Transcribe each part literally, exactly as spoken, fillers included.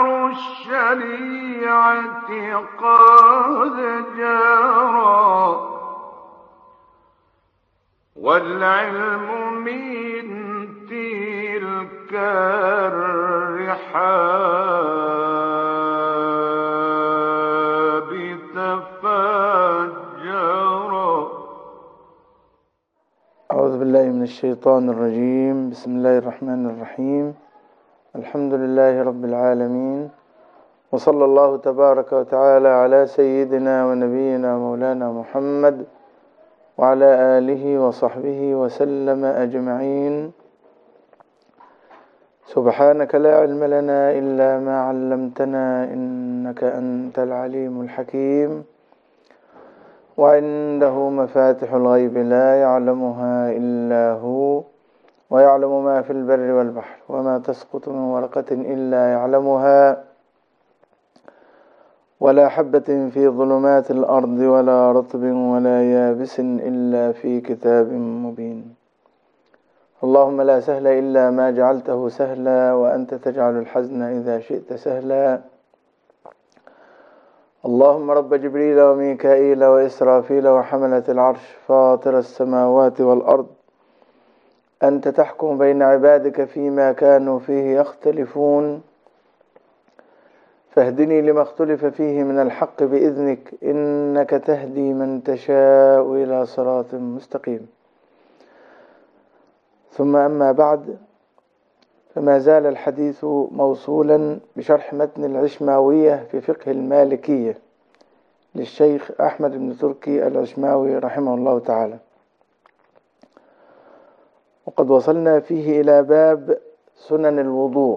مدار الشريعة قد جرى، والعلم من تلك الرحاب تفجرا. أعوذ بالله من الشيطان الرجيم. بسم الله الرحمن الرحيم. الحمد لله رب العالمين، وصلى الله تبارك وتعالى على سيدنا ونبينا مولانا محمد وعلى آله وصحبه وسلم أجمعين. سبحانك لا علم لنا إلا ما علمتنا إنك أنت العليم الحكيم. وعنده مفاتح الغيب لا يعلمها إلا هو، ويعلم ما في البر والبحر، وما تسقط من ورقة إلا يعلمها، ولا حبة في ظلمات الأرض ولا رطب ولا يابس إلا في كتاب مبين. اللهم لا سهل إلا ما جعلته سهلا، وأنت تجعل الحزن إذا شئت سهلا. اللهم رب جبريل وميكائيل وإسرافيل وحملة العرش، فاطر السماوات والأرض، أنت تحكم بين عبادك فيما كانوا فيه يختلفون، فاهدني لما اختلف فيه من الحق بإذنك، إنك تهدي من تشاء إلى صراط مستقيم. ثم أما بعد، فما زال الحديث موصولا بشرح متن العشماوية في فقه المالكية للشيخ أحمد بن تركي العشماوي رحمه الله تعالى، وقد وصلنا فيه إلى باب سنن الوضوء.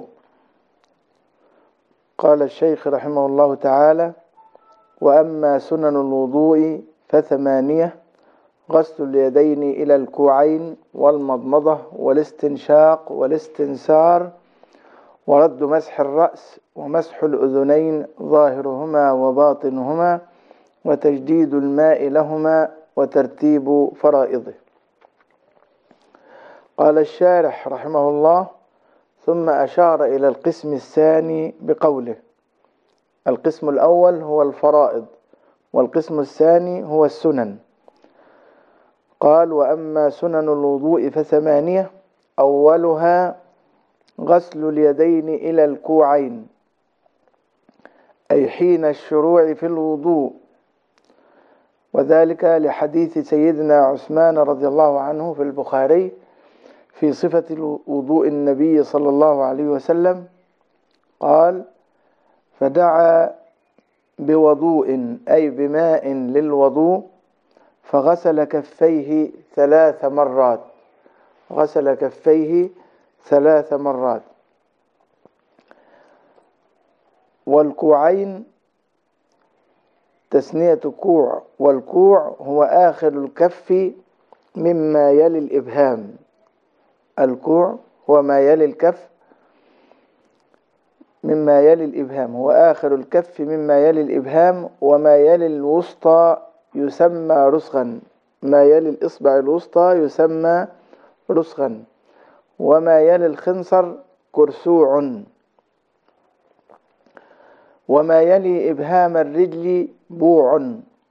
قال الشيخ رحمه الله تعالى: وأما سنن الوضوء فثمانية: غسل اليدين إلى الكوعين، والمضمضة، والاستنشاق، والاستنسار، ورد مسح الرأس، ومسح الأذنين ظاهرهما وباطنهما، وتجديد الماء لهما، وترتيب فرائضه. قال الشارح رحمه الله: ثم أشار إلى القسم الثاني بقوله: القسم الأول هو الفرائض، والقسم الثاني هو السنن. قال: وأما سنن الوضوء فثمانية: أولها غسل اليدين إلى الكوعين، أي حين الشروع في الوضوء، وذلك لحديث سيدنا عثمان رضي الله عنه في البخاري في صفة وضوء النبي صلى الله عليه وسلم. قال: فدعا بوضوء، أي بماء للوضوء، فغسل كفيه ثلاث مرات غسل كفيه ثلاث مرات. والكوعين تسنية كوع، والكوع هو آخر الكف مما يلي الإبهام. الكوع هو ما يلي الكف مما يلي الإبهام هو آخر الكف مما يلي الإبهام، وما يلي الوسطى يسمى رسغا. ما يلي الإصبع الوسطى يسمى رسغا، وما يلي الخنصر كرسوع، وما يلي إبهام الرجل بوع.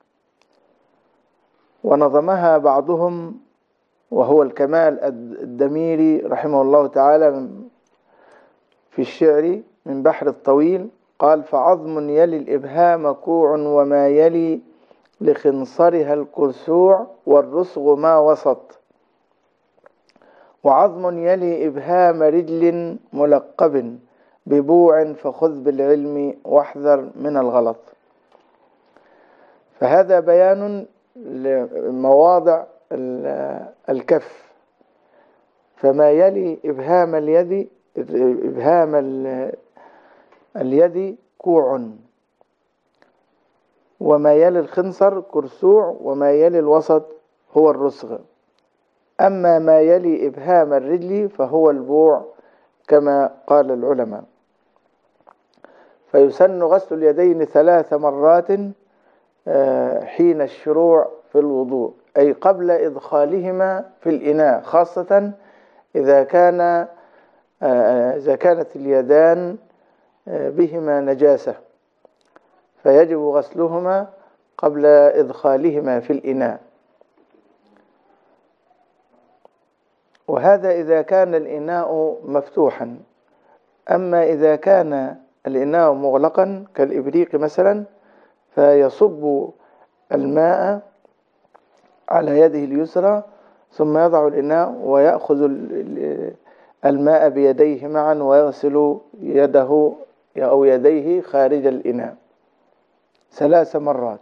ونظمها بعضهم وهو الكمال الدميري رحمه الله تعالى في الشعر من بحر الطويل. قال: فعظم يلي الإبهام كوع، وما يلي لخنصرها الكرسوع، والرسغ ما وسط. وعظم يلي إبهام رجل ملقب ببوع، فخذ بالعلم واحذر من الغلط. فهذا بيان لمواضع الكف. فما يلي إبهام اليد إبهام اليد كوع، وما يلي الخنصر كرسوع، وما يلي الوسط هو الرسغ. أما ما يلي إبهام الرجل فهو البوع كما قال العلماء. فيسن غسل اليدين ثلاث مرات حين الشروع في الوضوء، أي قبل إدخالهما في الإناء، خاصة إذا كان إذا كانت اليدان بهما نجاسة، فيجب غسلهما قبل إدخالهما في الإناء. وهذا إذا كان الإناء مفتوحا. أما إذا كان الإناء مغلقا كالإبريق مثلا، فيصب الماء على يده اليسرى ثم يضع الإناء ويأخذ الماء بيديه معا ويغسل يده أو يديه خارج الإناء ثلاث مرات.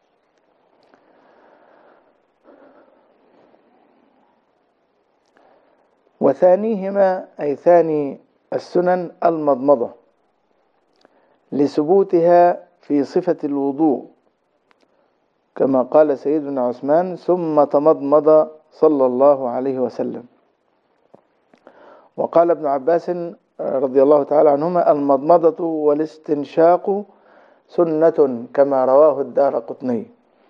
وثانيهما أي ثاني السنن المضمضة لثبوتها في صفة الوضوء، كما قال سيدنا عثمان: ثم تمضمض صلى الله عليه وسلم. وقال ابن عباس رضي الله تعالى عنهما: المضمضة والاستنشاق سنة، كما رواه الدارقطني.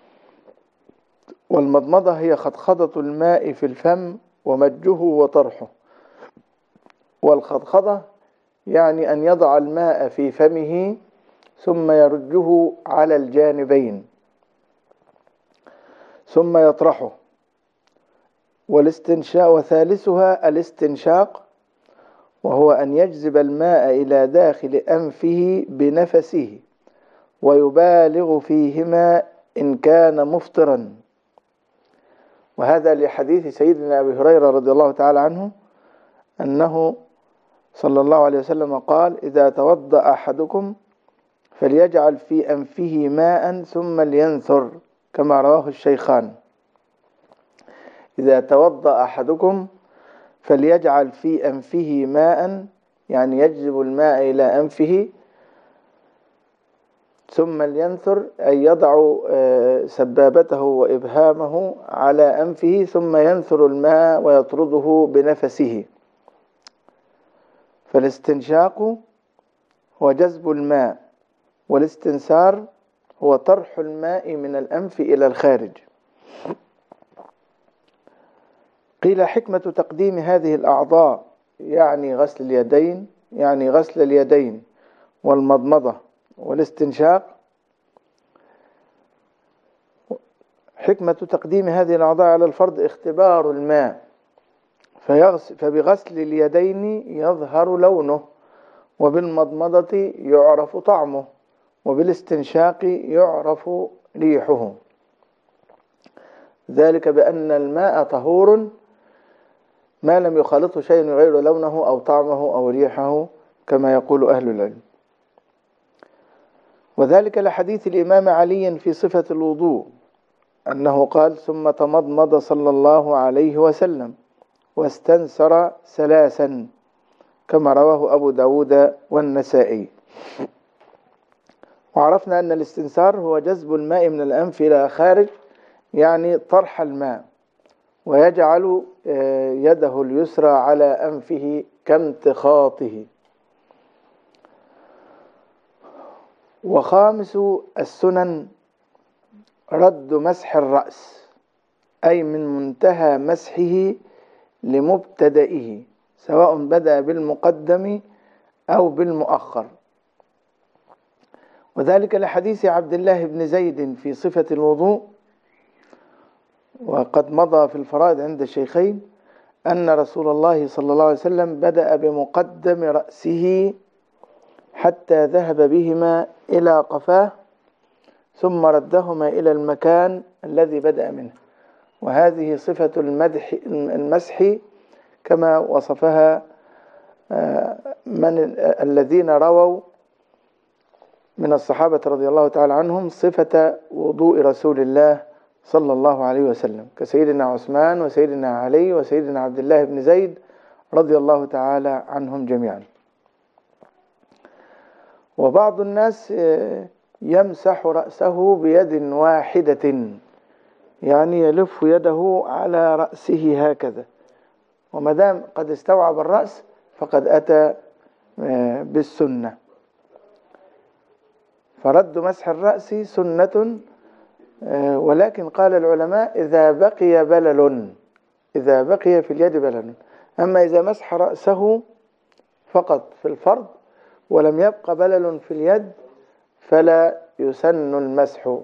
والمضمضة هي خضخضة الماء في الفم ومجه وطرحه. والخضخضة يعني أن يضع الماء في فمه ثم يرجه على الجانبين ثم يطرحه. والاستنشاق وثالثها الاستنشاق، وهو أن يجذب الماء إلى داخل أنفه بنفسه ويبالغ فيهما إن كان مفطرا. وهذا لحديث سيدنا أبي هريرة رضي الله تعالى عنه أنه صلى الله عليه وسلم قال: إذا توضأ أحدكم فليجعل في أنفه ماء ثم لينثر، كما رواه الشيخان. إذا توضأ أحدكم فليجعل في أنفه ماء، يعني يجذب الماء إلى أنفه، ثم لينثر أي يضع سبابته وإبهامه على أنفه ثم ينثر الماء ويطرده بنفسه. فالاستنشاق هو جذب الماء، والاستنثار هو طرح الماء من الأنف إلى الخارج. قيل: حكمة تقديم هذه الأعضاء يعني غسل اليدين يعني غسل اليدين والمضمضة والاستنشاق. حكمة تقديم هذه الأعضاء على الفرض اختبار الماء، فبغسل اليدين يظهر لونه، وبالمضمضة يعرف طعمه، وبالاستنشاق يعرف ريحه، ذلك بأن الماء طهور ما لم يخالطه شيء يغير لونه أو طعمه أو ريحه، كما يقول أهل العلم. وذلك لحديث الإمام علي في صفة الوضوء أنه قال: ثم تمضمض صلى الله عليه وسلم واستنثر ثلاثا، كما رواه أبو داود والنسائي. وعرفنا أن الاستنثار هو جذب الماء من الأنف إلى خارج، يعني طرح الماء، ويجعل يده اليسرى على أنفه كامتخاطه. وخامس السنن رد مسح الرأس، أي من منتهى مسحه لمبتدئه، سواء بدأ بالمقدم أو بالمؤخر. وذلك لحديث عبد الله بن زيد في صفة الوضوء، وقد مضى في الفرائض عند الشيخين أن رسول الله صلى الله عليه وسلم بدأ بمقدم رأسه حتى ذهب بهما إلى قفاه ثم ردهما إلى المكان الذي بدأ منه. وهذه صفة المدح المسح كما وصفها من الذين رووا من الصحابة رضي الله تعالى عنهم صفة وضوء رسول الله صلى الله عليه وسلم، كسيدنا عثمان وسيدنا علي وسيدنا عبد الله بن زيد رضي الله تعالى عنهم جميعا. وبعض الناس يمسح رأسه بيد واحدة، يعني يلف يده على رأسه هكذا، ومدام قد استوعب الرأس فقد أتى بالسنة. فرد مسح الرأس سنة، ولكن قال العلماء إذا بقي بلل، إذا بقي في اليد بلل. أما إذا مسح رأسه فقط في الفرض ولم يبق بلل في اليد فلا يسن المسح،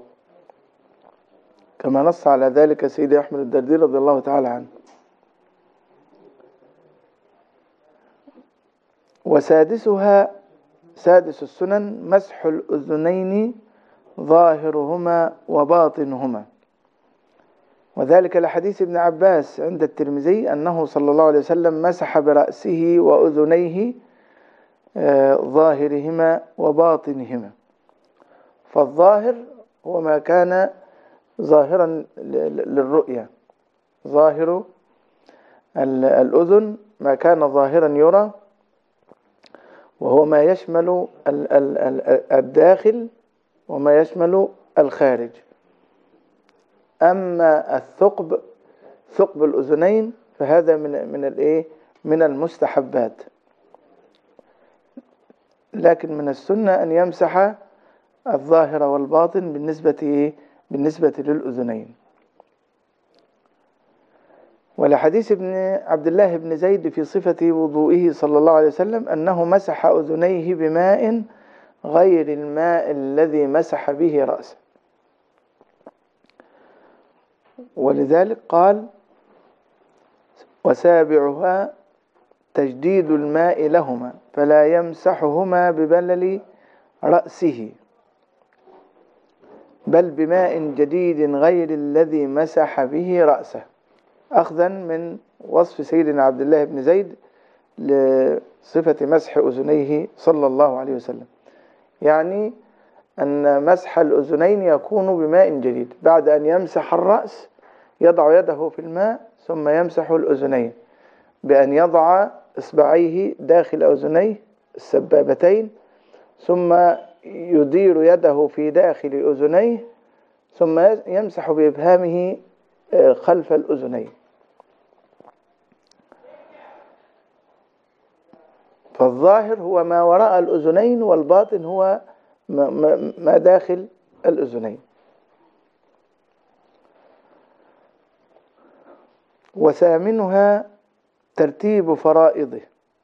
كما نص على ذلك سيدي أحمد الدردي رضي الله تعالى عنه. وسادسها سادس السنن مسح الأذنين ظاهرهما وباطنهما، وذلك لحديث ابن عباس عند الترمذي أنه صلى الله عليه وسلم مسح برأسه وأذنيه ظاهرهما وباطنهما. فالظاهر هو ما كان ظاهرا للرؤية، ظاهر الأذن ما كان ظاهرا يرى، وهو ما يشمل الداخل وما يشمل الخارج. أما الثقب ثقب الأذنين فهذا من من الايه من المستحبات، لكن من السنة أن يمسح الظاهر والباطن بالنسبة بالنسبة للأذنين. ولحديث ابن عبد الله بن زيد في صفة وضوئه صلى الله عليه وسلم أنه مسح أذنيه بماء غير الماء الذي مسح به رأسه، ولذلك قال وسابعها تجديد الماء لهما فلا يمسحهما ببلل رأسه بل بماء جديد غير الذي مسح به رأسه، أخذا من وصف سيدنا عبد الله بن زيد لصفة مسح أذنيه صلى الله عليه وسلم، يعني أن مسح الأذنين يكون بماء جديد. بعد أن يمسح الرأس يضع يده في الماء ثم يمسح الأذنين بأن يضع إصبعيه داخل أذنيه السبابتين، ثم يدير يده في داخل أذنيه، ثم يمسح بإبهامه خلف الأذنين. فالظاهر هو ما وراء الأذنين، والباطن هو ما داخل الأذنين. وثامنها ترتيب فرائضه،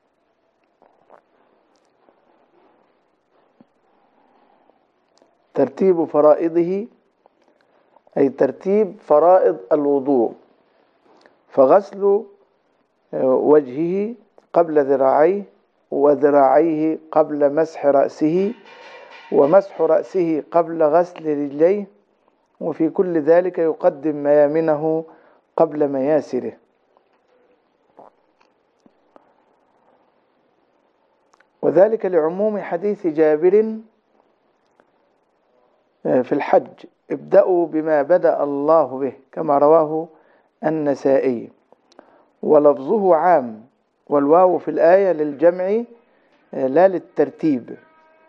ترتيب فرائضه أي ترتيب فرائض الوضوء، فغسل وجهه قبل ذراعيه، وذراعيه قبل مسح رأسه، ومسح رأسه قبل غسل رجليه، وفي كل ذلك يقدم ميامنه قبل مياسره. وذلك لعموم حديث جابر في الحج ابدأوا بما بدأ الله به، كما رواه النسائي، ولفظه عام، والواو في الآية للجمع لا للترتيب،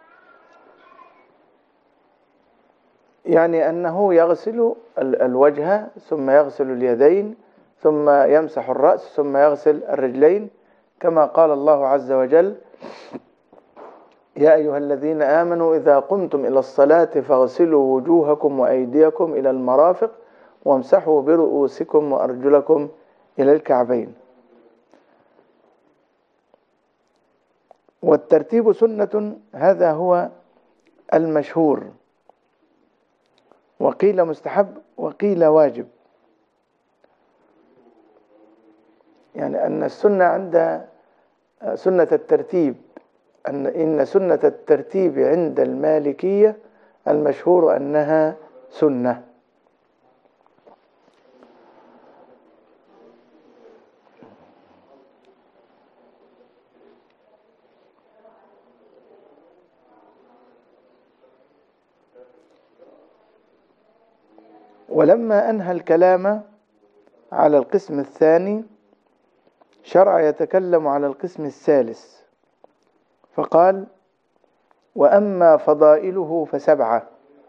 يعني أنه يغسل الوجه ثم يغسل اليدين ثم يمسح الرأس ثم يغسل الرجلين، كما قال الله عز وجل يا أيها الذين آمنوا إذا قمتم إلى الصلاة فاغسلوا وجوهكم وأيديكم إلى المرافق وامسحوا برؤوسكم وأرجلكم إلى الكعبين. والترتيب سنة، هذا هو المشهور، وقيل مستحب وقيل واجب، يعني أن السنة عند سنة الترتيب أن إن سنة الترتيب عند المالكية المشهور أنها سنة. ولما أنهى الكلام على القسم الثاني شرع يتكلم على القسم الثالث، فقال وأما فضائله فسبعة: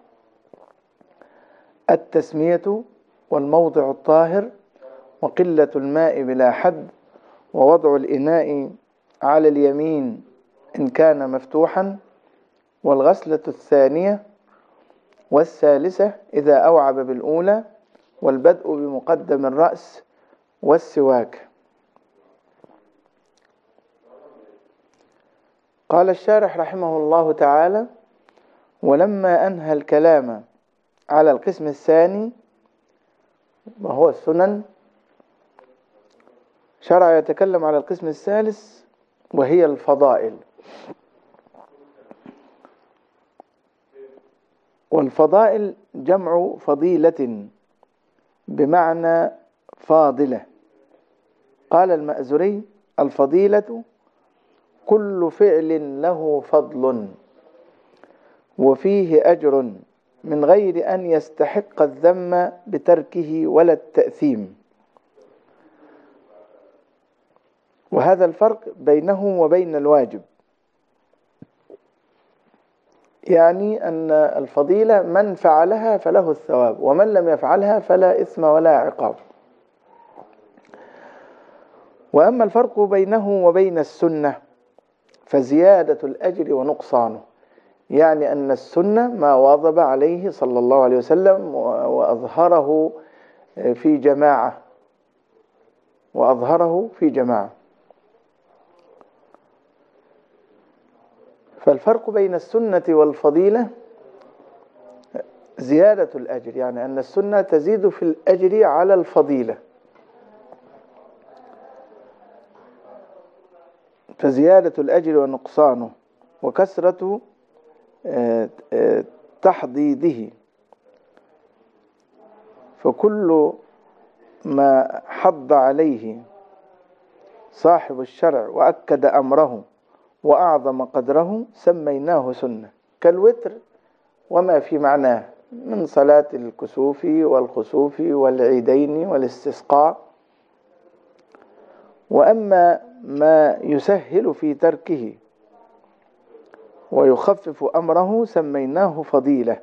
التسمية، والموضع الطاهر، وقلة الماء بلا حد، ووضع الإناء على اليمين إن كان مفتوحا، والغسلة الثانية، والثالثة إذا أوعب بالأولى، والبدء بمقدم الرأس، والسواك. قال الشارح رحمه الله تعالى: ولما أنهى الكلام على القسم الثاني وهو السنن، شرع يتكلم على القسم الثالث وهي الفضائل. والفضائل جمع فضيلة بمعنى فاضلة. قال المأزري: الفضيلة كل فعل له فضل وفيه أجر من غير أن يستحق الذم بتركه ولا التأثيم. وهذا الفرق بينه وبين الواجب، يعني أن الفضيلة من فعلها فله الثواب، ومن لم يفعلها فلا إثم ولا عقاب. وأما الفرق بينه وبين السنة فزيادة الأجر ونقصانه، يعني أن السنة ما واظب عليه صلى الله عليه وسلم وأظهره في جماعة وأظهره في جماعة فالفرق بين السنة والفضيلة زيادة الأجر، يعني أن السنة تزيد في الأجر على الفضيلة، فزيادة الأجر ونقصانه وكثرة تحضيده. فكل ما حض عليه صاحب الشرع وأكد أمره وأعظم قدره سميناه سنة، كالوتر وما في معناه من صلاة الكسوف والخسوف والعيدين والاستسقاء. وأما ما يسهل في تركه ويخفف أمره سميناه فضيلة،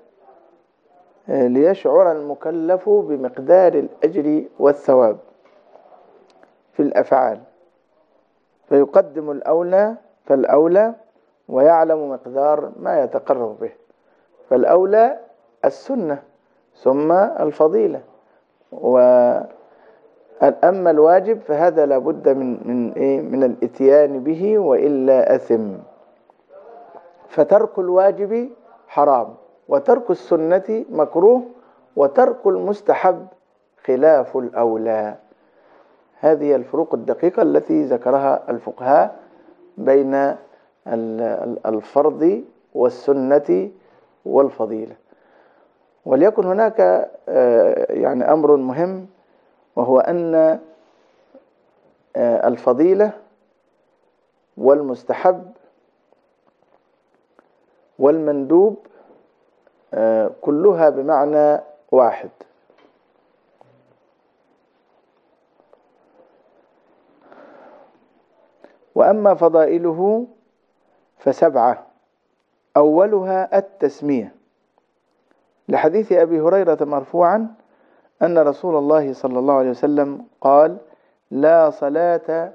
ليشعر المكلف بمقدار الأجر والثواب في الأفعال، فيقدم الأولى فالأولى ويعلم مقدار ما يتقرب به، فالأولى السنة ثم الفضيلة. وأما الواجب فهذا لابد من من إيه من الإتيان به وإلا أثم. فترك الواجب حرام، وترك السنة مكروه، وترك المستحب خلاف الأولى. هذه الفروق الدقيقة التي ذكرها الفقهاء بين الفرض والسنة والفضيلة. وليكن هناك يعني أمر مهم، وهو أن الفضيلة والمستحب والمندوب كلها بمعنى واحد. وأما فضائله فسبعة، أولها التسمية، لحديث أبي هريرة مرفوعا أن رسول الله صلى الله عليه وسلم قال: لا صلاة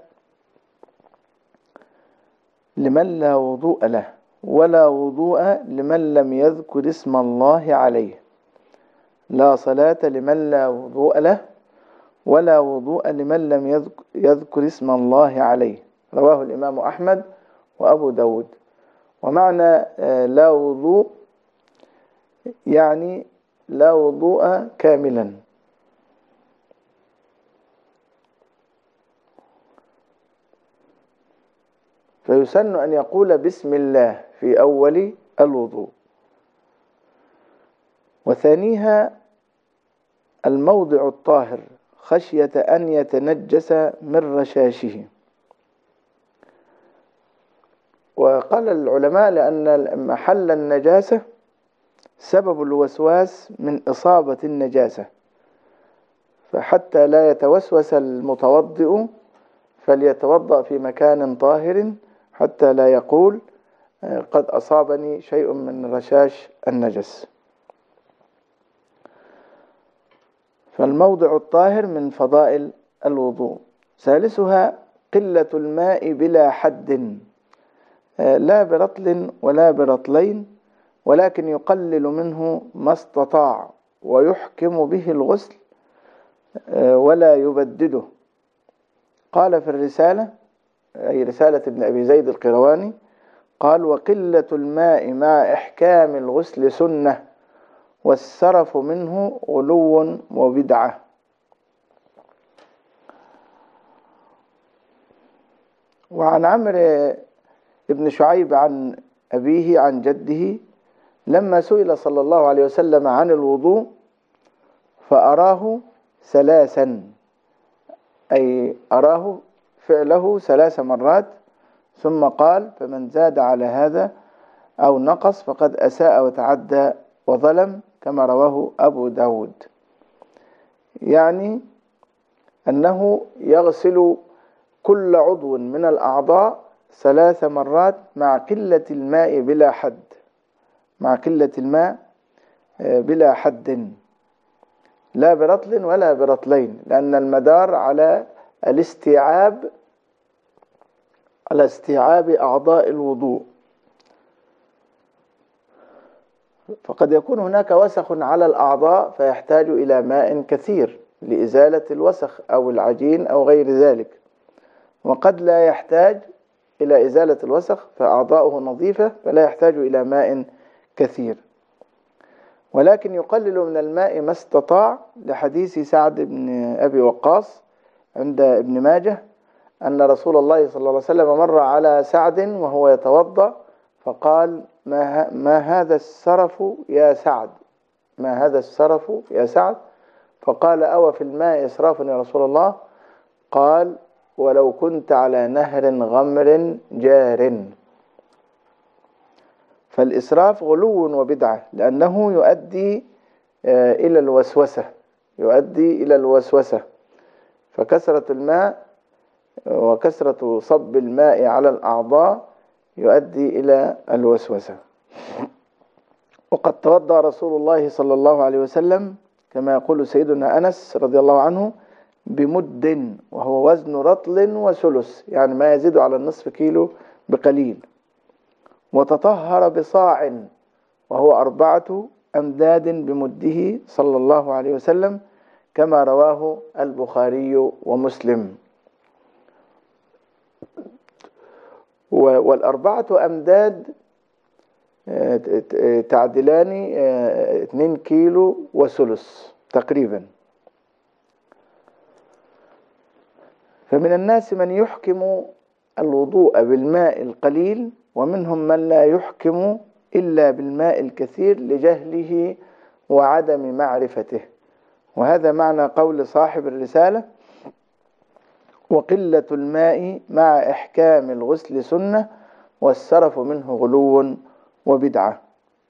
لمن لا وضوء له، ولا وضوء لمن لم يذكر اسم الله عليه. لا صلاة لمن لا وضوء له، ولا وضوء لمن لم يذكر اسم الله عليه. رواه الإمام أحمد وأبو داود. ومعنى لا وضوء يعني لا وضوء كاملا. فيسن أن يقول بسم الله في أول الوضوء. وثانيها الموضع الطاهر خشية أن يتنجس من رشاشه. وقال العلماء لأن محل النجاسة سبب الوسواس من إصابة النجاسة، فحتى لا يتوسوس المتوضئ فليتوضأ في مكان طاهر حتى لا يقول قد أصابني شيء من رشاش النجس. فالموضع الطاهر من فضائل الوضوء. ثالثها قلة الماء بلا حد، لا برطل ولا برطلين، ولكن يقلل منه ما استطاع ويحكم به الغسل ولا يبدده. قال في الرسالة، أي رسالة ابن أبي زيد القيرواني، قال: وقلة الماء مع إحكام الغسل سنة، والسرف منه غلو وبدعة. وعن عمرو بن شعيب عن أبيه عن جده لما سئل صلى الله عليه وسلم عن الوضوء فأراه ثلاثا، أي أراه فعله ثلاث مرات، ثم قال: فمن زاد على هذا أو نقص فقد أساء وتعدى وظلم، كما رواه أبو داود. يعني أنه يغسل كل عضو من الأعضاء ثلاث مرات مع قلة الماء بلا حد، مع قلة الماء بلا حد، لا برطل ولا برطلين، لأن المدار على الاستيعاب، على استيعاب أعضاء الوضوء. فقد يكون هناك وسخ على الأعضاء فيحتاج إلى ماء كثير لإزالة الوسخ أو العجين أو غير ذلك، وقد لا يحتاج إلى إزالة الوسخ فأعضاؤه نظيفة فلا يحتاج إلى ماء كثير، ولكن يقلل من الماء ما استطاع، لحديث سعد بن أبي وقاص عند ابن ماجه أن رسول الله صلى الله عليه وسلم مر على سعد وهو يتوضأ فقال: ما, ما هذا السرف يا سعد، ما هذا السرف يا سعد؟ فقال: أو في الماء إسراف يا رسول الله؟ قال: ولو كنت على نهر غمر جار. فالإسراف غلو وبدعة، لأنه يؤدي إلى الوسوسة، يؤدي إلى الوسوسة، فكثرة الماء وكثرة صب الماء على الأعضاء يؤدي إلى الوسوسة. وقد توضأ رسول الله صلى الله عليه وسلم كما يقول سيدنا أنس رضي الله عنه بمد، وهو وزن رطل وثلث، يعني ما يزيد على النصف كيلو بقليل، وتطهر بصاع، وهو أربعة أمداد بمده صلى الله عليه وسلم، كما رواه البخاري ومسلم. والأربعة أمداد تعدلان اثنين كيلو وثلث تقريبا. فمن الناس من يحكم الوضوء بالماء القليل، ومنهم من لا يحكم إلا بالماء الكثير لجهله وعدم معرفته، وهذا معنى قول صاحب الرسالة: وقلة الماء مع إحكام الغسل سنة، والسرف منه غلو وبدعة.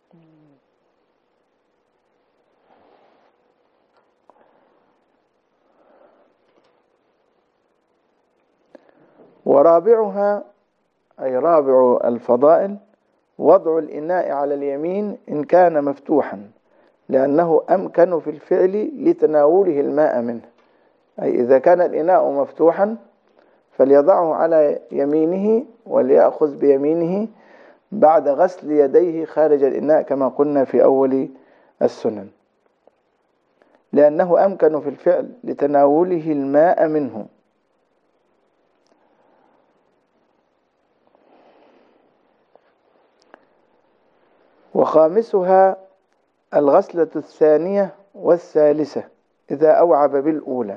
ورابعها، أي رابع الفضائل، وضع الإناء على اليمين إن كان مفتوحا، لأنه أمكن في الفعل لتناوله الماء منه. أي إذا كان الإناء مفتوحا فليضعه على يمينه وليأخذ بيمينه بعد غسل يديه خارج الإناء، كما قلنا في أول السنن، لأنه أمكن في الفعل لتناوله الماء منه. وخامسها الغسلة الثانية والثالثة إذا أوعب بالأولى،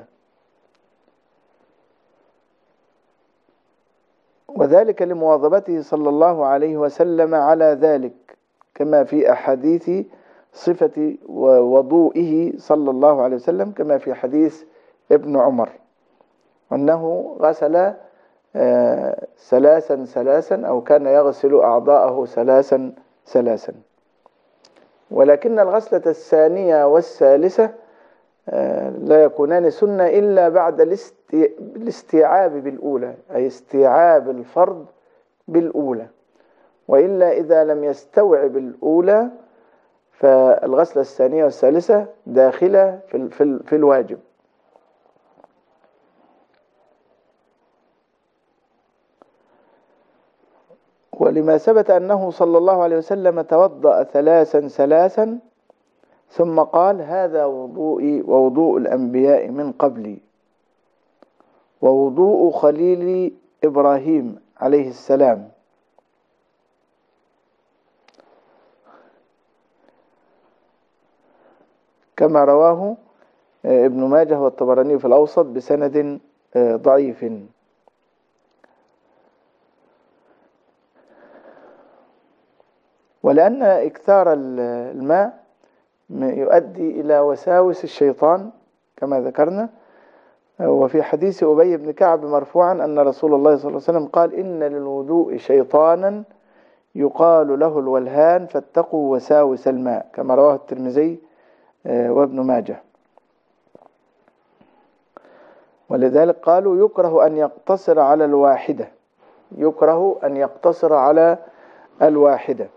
وذلك لمواظبته صلى الله عليه وسلم على ذلك، كما في أحاديث صفة وضوئه صلى الله عليه وسلم، كما في حديث ابن عمر أنه غسل ثلاثا ثلاثا، أو كان يغسل أعضاءه ثلاثا ثلاثا. ولكن الغسلة الثانية والثالثة لا يكونان سنة إلا بعد الاستيعاب بالأولى، أي استيعاب الفرض بالأولى، وإلا إذا لم يستوعب الأولى فالغسلة الثانية والثالثة داخلة في, في, في الواجب. ولما ثبت أنه صلى الله عليه وسلم توضأ ثلاثا ثلاثا ثم قال: هذا وضوئي ووضوء الأنبياء من قبلي، ووضوء خليل إبراهيم عليه السلام. كما رواه ابن ماجه والطبراني في الأوسط بسند ضعيف. ولأن إكثار الماء يؤدي إلى وساوس الشيطان كما ذكرنا. وفي حديث أبي بن كعب مرفوعا أن رسول الله صلى الله عليه وسلم قال: إن للوضوء شيطانا يقال له الولهان فاتقوا وساوس الماء، كما رواه الترمذي وابن ماجه. ولذلك قالوا يكره أن يقتصر على الواحدة، يكره أن يقتصر على الواحدة،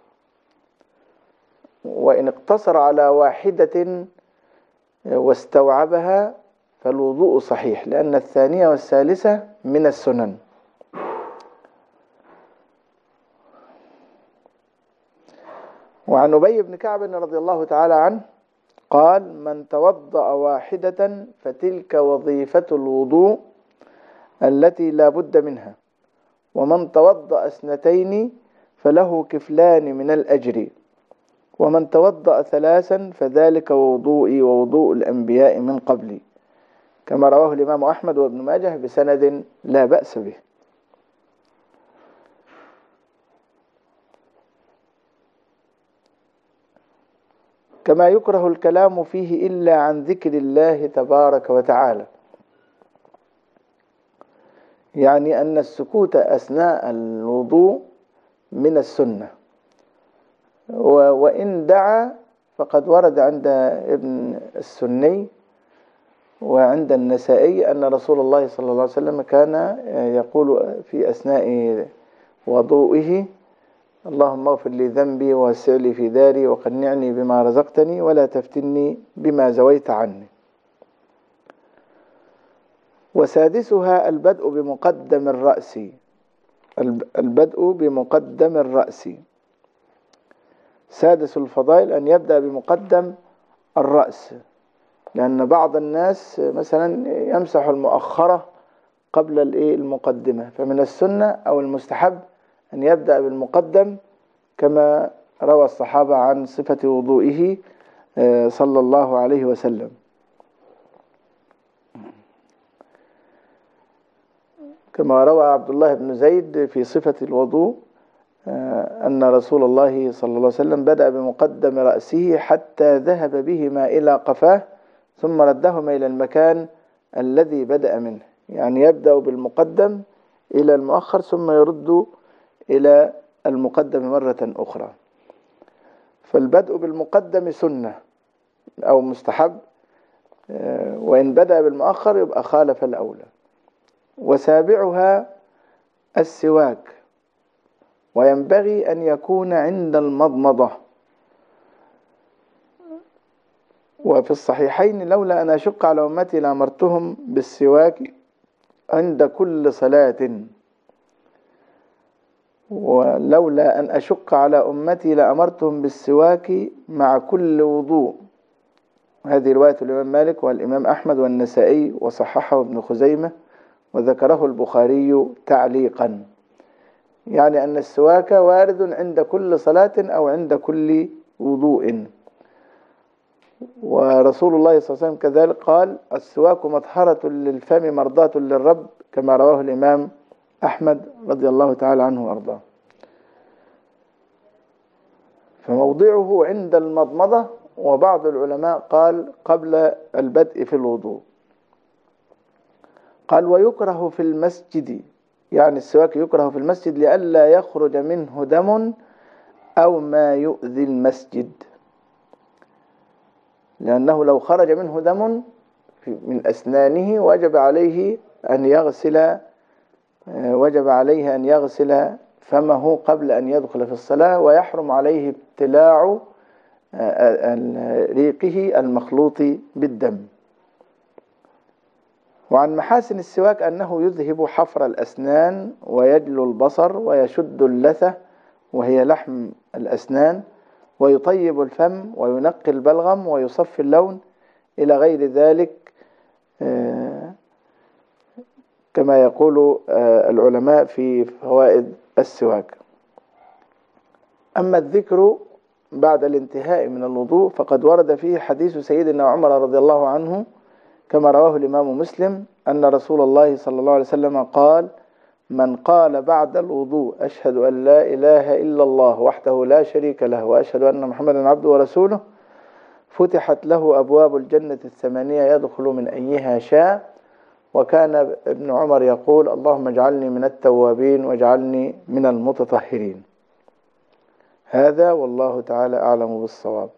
وإن اقتصر على واحدة واستوعبها فالوضوء صحيح، لأن الثانية والثالثة من السنن. وعن أبي بن كعب رضي الله تعالى عنه قال: من توضأ واحدة فتلك وظيفة الوضوء التي لا بد منها، ومن توضأ اثنتين فله كفلان من الأجر، ومن توضأ ثلاثا فذلك وضوئي ووضوء الأنبياء من قبلي، كما رواه الإمام أحمد وابن ماجه بسند لا بأس به. كما يكره الكلام فيه إلا عن ذكر الله تبارك وتعالى، يعني أن السكوت أثناء الوضوء من السنة. وإن دعا فقد ورد عند ابن السني وعند النسائي أن رسول الله صلى الله عليه وسلم كان يقول في أثناء وضوئه: اللهم اغفر لي ذنبي ووسع لي في داري وقنعني بما رزقتني ولا تفتني بما زويت عني. وسادسها البدء بمقدم الرأس، البدء بمقدم الرأس. سادس الفضائل أن يبدأ بمقدم الرأس، لأن بعض الناس مثلا يمسح المؤخرة قبل المقدمة، فمن السنة أو المستحب أن يبدأ بالمقدم، كما روى الصحابة عن صفة وضوئه صلى الله عليه وسلم. كما روى عبد الله بن زيد في صفة الوضوء أن رسول الله صلى الله عليه وسلم بدأ بمقدم رأسه حتى ذهب بهما إلى قفاه ثم ردهما إلى المكان الذي بدأ منه، يعني يبدأ بالمقدم إلى المؤخر ثم يرد إلى المقدم مرة أخرى. فالبدء بالمقدم سنة أو مستحب، وإن بدأ بالمؤخر يبقى خالف الأولى. وسابعها السواك، وينبغي أن يكون عند المضمضة. وفي الصحيحين: لولا أن أشق على أمتي لأمرتهم بالسواك عند كل صلاة، ولولا أن أشق على أمتي لأمرتهم بالسواك مع كل وضوء. هذه رواية الإمام مالك والإمام أحمد والنسائي، وصححه ابن خزيمة وذكره البخاري تعليقا، يعني أن السواك وارد عند كل صلاة أو عند كل وضوء. ورسول الله صلى الله عليه وسلم كذلك قال: السواك مطهرة للفم مرضاة للرب، كما رواه الإمام أحمد رضي الله تعالى عنه وأرضاه. فموضعه عند المضمضة، وبعض العلماء قال قبل البدء في الوضوء. قال: ويكره في المسجد، يعني السواك يكره في المسجد لئلا يخرج منه دم أو ما يؤذي المسجد، لأنه لو خرج منه دم من أسنانه وجب عليه أن يغسل وجب عليه أن يغسل فمه قبل أن يدخل في الصلاة، ويحرم عليه ابتلاع ريقه المخلوط بالدم. وعن محاسن السواك أنه يذهب حفر الأسنان ويجلو البصر ويشد اللثة وهي لحم الأسنان، ويطيب الفم وينقي البلغم ويصفي اللون إلى غير ذلك، كما يقول العلماء في فوائد السواك. أما الذكر بعد الانتهاء من الوضوء فقد ورد فيه حديث سيدنا عمر رضي الله عنه كما رواه الإمام مسلم أن رسول الله صلى الله عليه وسلم قال: من قال بعد الوضوء أشهد أن لا إله إلا الله وحده لا شريك له وأشهد أن محمدا عبده ورسوله فتحت له أبواب الجنة الثمانية يدخل من أيها شاء. وكان ابن عمر يقول: اللهم اجعلني من التوابين واجعلني من المتطهرين. هذا والله تعالى أعلم بالصواب.